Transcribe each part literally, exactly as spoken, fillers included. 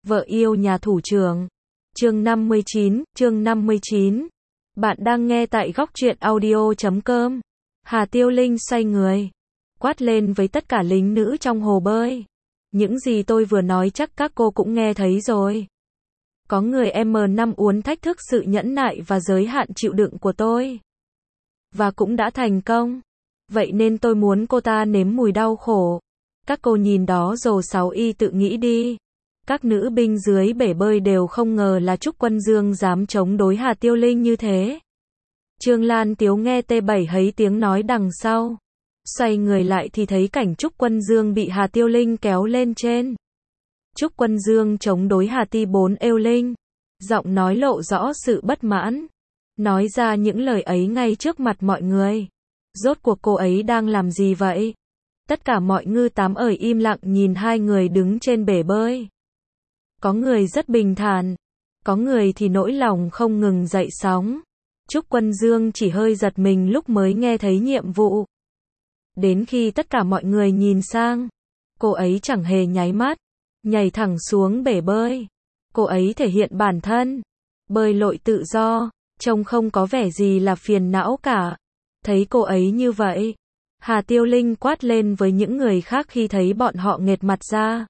Vợ yêu nhà thủ trưởng. Chương năm mươi chín, chương năm mươi chín. Bạn đang nghe tại góc truyện audio chấm com. Hà Tiêu Linh xoay người, quát lên với tất cả lính nữ trong hồ bơi. Những gì tôi vừa nói chắc các cô cũng nghe thấy rồi. Có người em năm uốn thách thức sự nhẫn nại và giới hạn chịu đựng của tôi. Và cũng đã thành công. Vậy nên tôi muốn cô ta nếm mùi đau khổ. Các cô nhìn đó rồi sáu y tự nghĩ đi. Các nữ binh dưới bể bơi đều không ngờ là Trúc Quân Dương dám chống đối Hà Tiêu Linh như thế. Trương Lan Tiếu nghe T bảy hấy tiếng nói đằng sau. Xoay người lại thì thấy cảnh Trúc Quân Dương bị Hà Tiêu Linh kéo lên trên. Trúc Quân Dương chống đối Hà Ti bốn êu Linh. Giọng nói lộ rõ sự bất mãn. Nói ra những lời ấy ngay trước mặt mọi người. Rốt cuộc cô ấy đang làm gì vậy? Tất cả mọi ngư tám ởi im lặng nhìn hai người đứng trên bể bơi. Có người rất bình thản, có người thì nỗi lòng không ngừng dậy sóng. Trúc Quân Dương chỉ hơi giật mình lúc mới nghe thấy nhiệm vụ. Đến khi tất cả mọi người nhìn sang, cô ấy chẳng hề nháy mắt, nhảy thẳng xuống bể bơi. Cô ấy thể hiện bản thân, bơi lội tự do, trông không có vẻ gì là phiền não cả. Thấy cô ấy như vậy, Hà Tiêu Linh quát lên với những người khác khi thấy bọn họ nghệt mặt ra.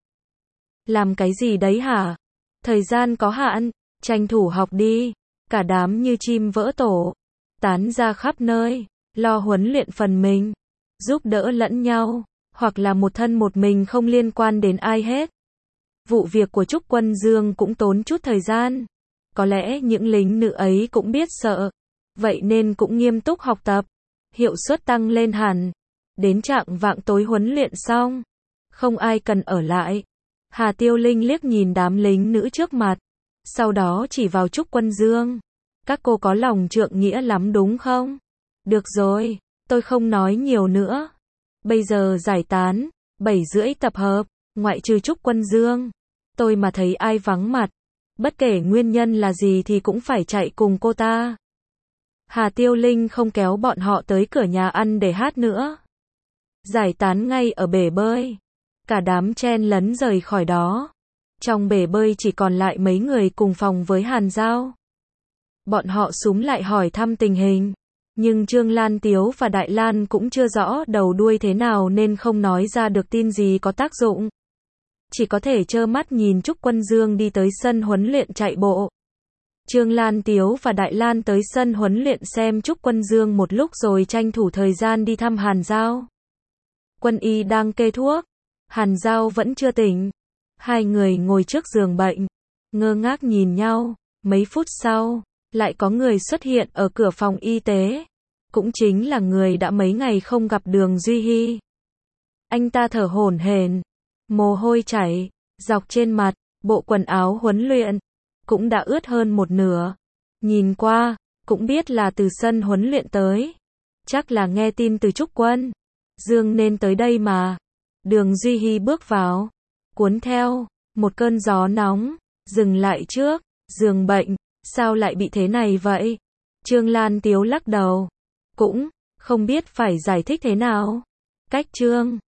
Làm cái gì đấy hả? Thời gian có hạn, tranh thủ học đi. Cả đám như chim vỡ tổ, tán ra khắp nơi, lo huấn luyện phần mình, giúp đỡ lẫn nhau, hoặc là một thân một mình không liên quan đến ai hết. Vụ việc của Trúc Quân Dương cũng tốn chút thời gian. Có lẽ những lính nữ ấy cũng biết sợ, vậy nên cũng nghiêm túc học tập, hiệu suất tăng lên hẳn. Đến trạng vạng tối huấn luyện xong, không ai cần ở lại. Hà Tiêu Linh liếc nhìn đám lính nữ trước mặt, sau đó chỉ vào Trúc Quân Dương. Các cô có lòng trượng nghĩa lắm đúng không? Được rồi, tôi không nói nhiều nữa. Bây giờ giải tán, bảy rưỡi tập hợp, ngoại trừ Trúc Quân Dương. Tôi mà thấy ai vắng mặt, bất kể nguyên nhân là gì thì cũng phải chạy cùng cô ta. Hà Tiêu Linh không kéo bọn họ tới cửa nhà ăn để hát nữa. Giải tán ngay ở bể bơi. Cả đám chen lấn rời khỏi đó. Trong bể bơi chỉ còn lại mấy người cùng phòng với Hàn Giao. Bọn họ xúm lại hỏi thăm tình hình. Nhưng Trương Lan Tiếu và Đại Lan cũng chưa rõ đầu đuôi thế nào nên không nói ra được tin gì có tác dụng. Chỉ có thể trơ mắt nhìn Trúc Quân Dương đi tới sân huấn luyện chạy bộ. Trương Lan Tiếu và Đại Lan tới sân huấn luyện xem Trúc Quân Dương một lúc rồi tranh thủ thời gian đi thăm Hàn Giao. Quân y đang kê thuốc. Hàn Giao vẫn chưa tỉnh. Hai người ngồi trước giường bệnh, ngơ ngác nhìn nhau. Mấy phút sau, lại có người xuất hiện ở cửa phòng y tế. Cũng chính là người đã mấy ngày không gặp Đường Duy Hy. Anh ta thở hổn hển, mồ hôi chảy dọc trên mặt, bộ quần áo huấn luyện cũng đã ướt hơn một nửa. Nhìn qua, cũng biết là từ sân huấn luyện tới. Chắc là nghe tin từ Trúc Quân Dương nên tới đây mà. Đường Duy Hy bước vào, cuốn theo một cơn gió nóng, dừng lại trước giường bệnh. Sao lại bị thế này vậy? Trương Lan Tiếu lắc đầu, cũng không biết phải giải thích thế nào. Cách Trương